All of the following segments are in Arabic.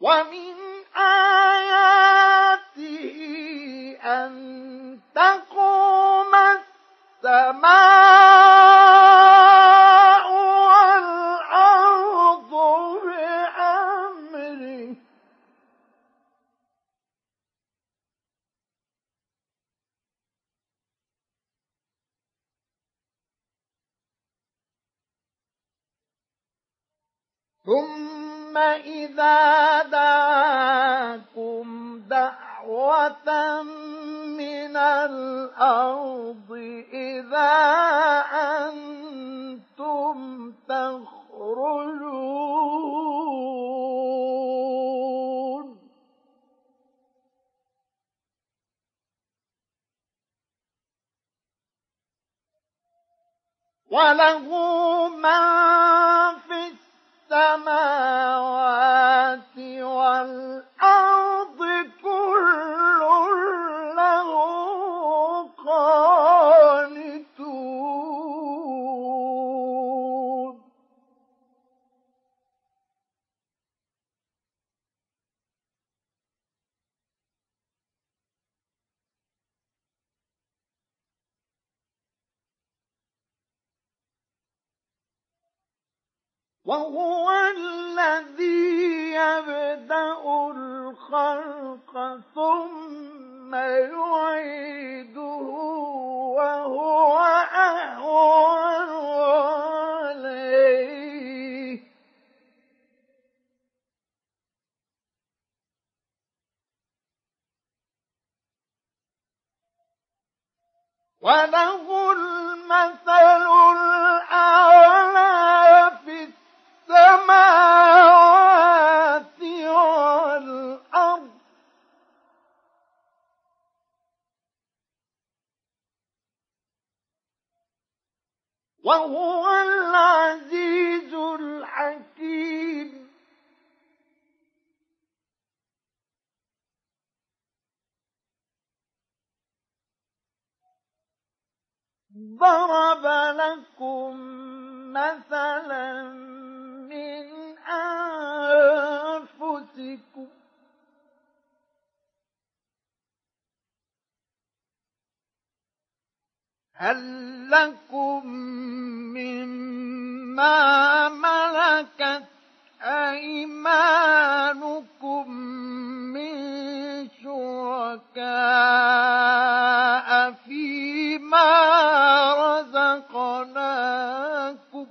ومن آياته أن تقوم السماء والأرض بأمره ثم إذا دعاكم دعوة من الأرض إذا أنتم تخرجون وله من في السماوات والأرض كل له قانتون وهو الذي يبدأ الخلق ثم يعيده وهو أهون عليه وله المثل الأعلى في السماوات والأرض وهو العزيز الحكيم ضرب لكم مثلا من أنفسكم هل لكم مما ملكت أيمانكم من شركاء فيما رزقناكم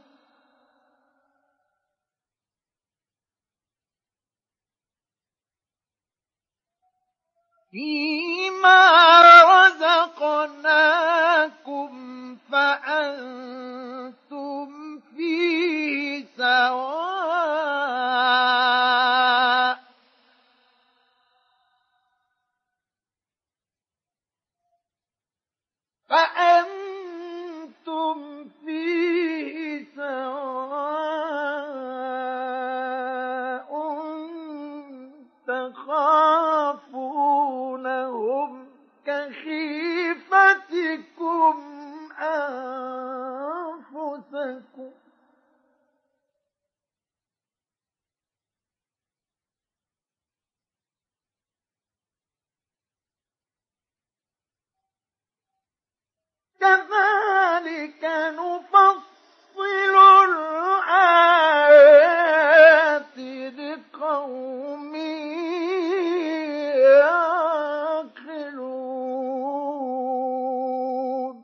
فأنتم فيه سواء تخافونهم كخيفتكم أنفسكم كذلك نفصل الآيات لقوم يعقلون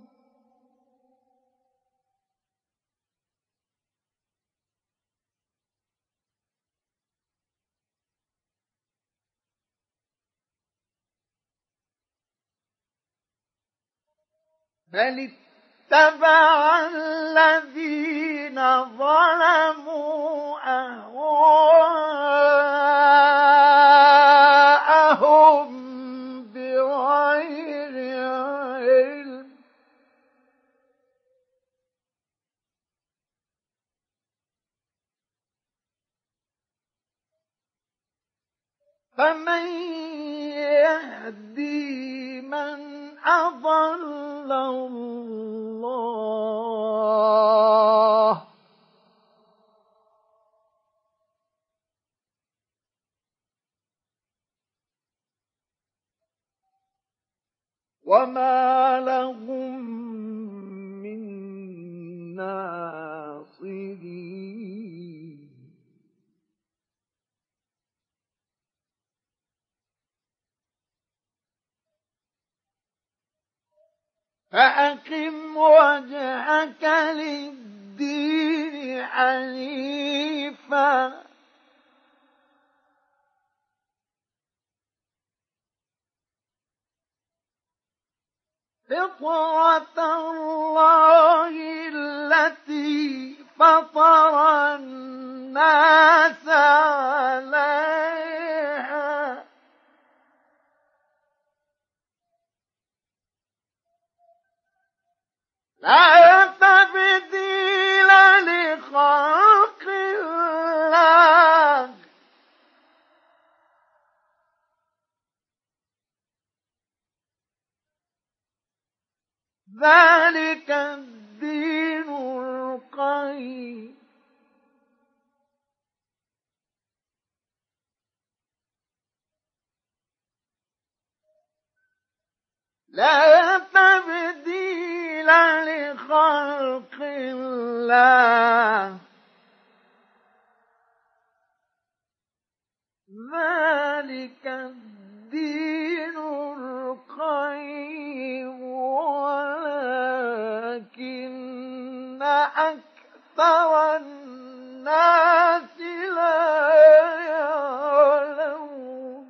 بل اتبع الذين ظلموا أهواءهم بغير علم فمن يهدي من أضل الله وما لهم من ناصرين فأقم وجهك للدين حنيفا فطرة الله التي فطر الناس عليها لا تبديل لخلق الله ذلك الدين القيم لا تبديل لخلق الله ذلك الدين القيم ولكن أكثر الناس لا يعلمون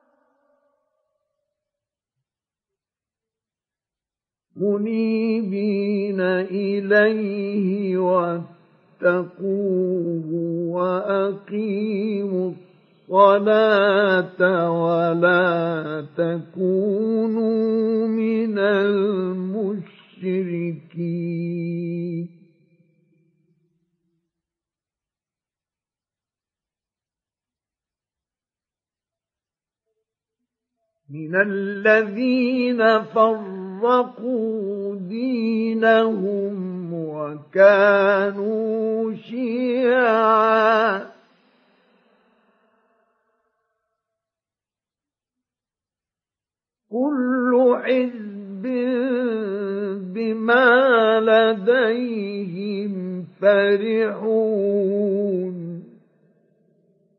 منيبين إليه واتقوه وأقيموا الصلاة ولا تكونوا من المشركين من الذين فرقوا دينهم وكانوا شيعا كل حزب بما لديهم فرحون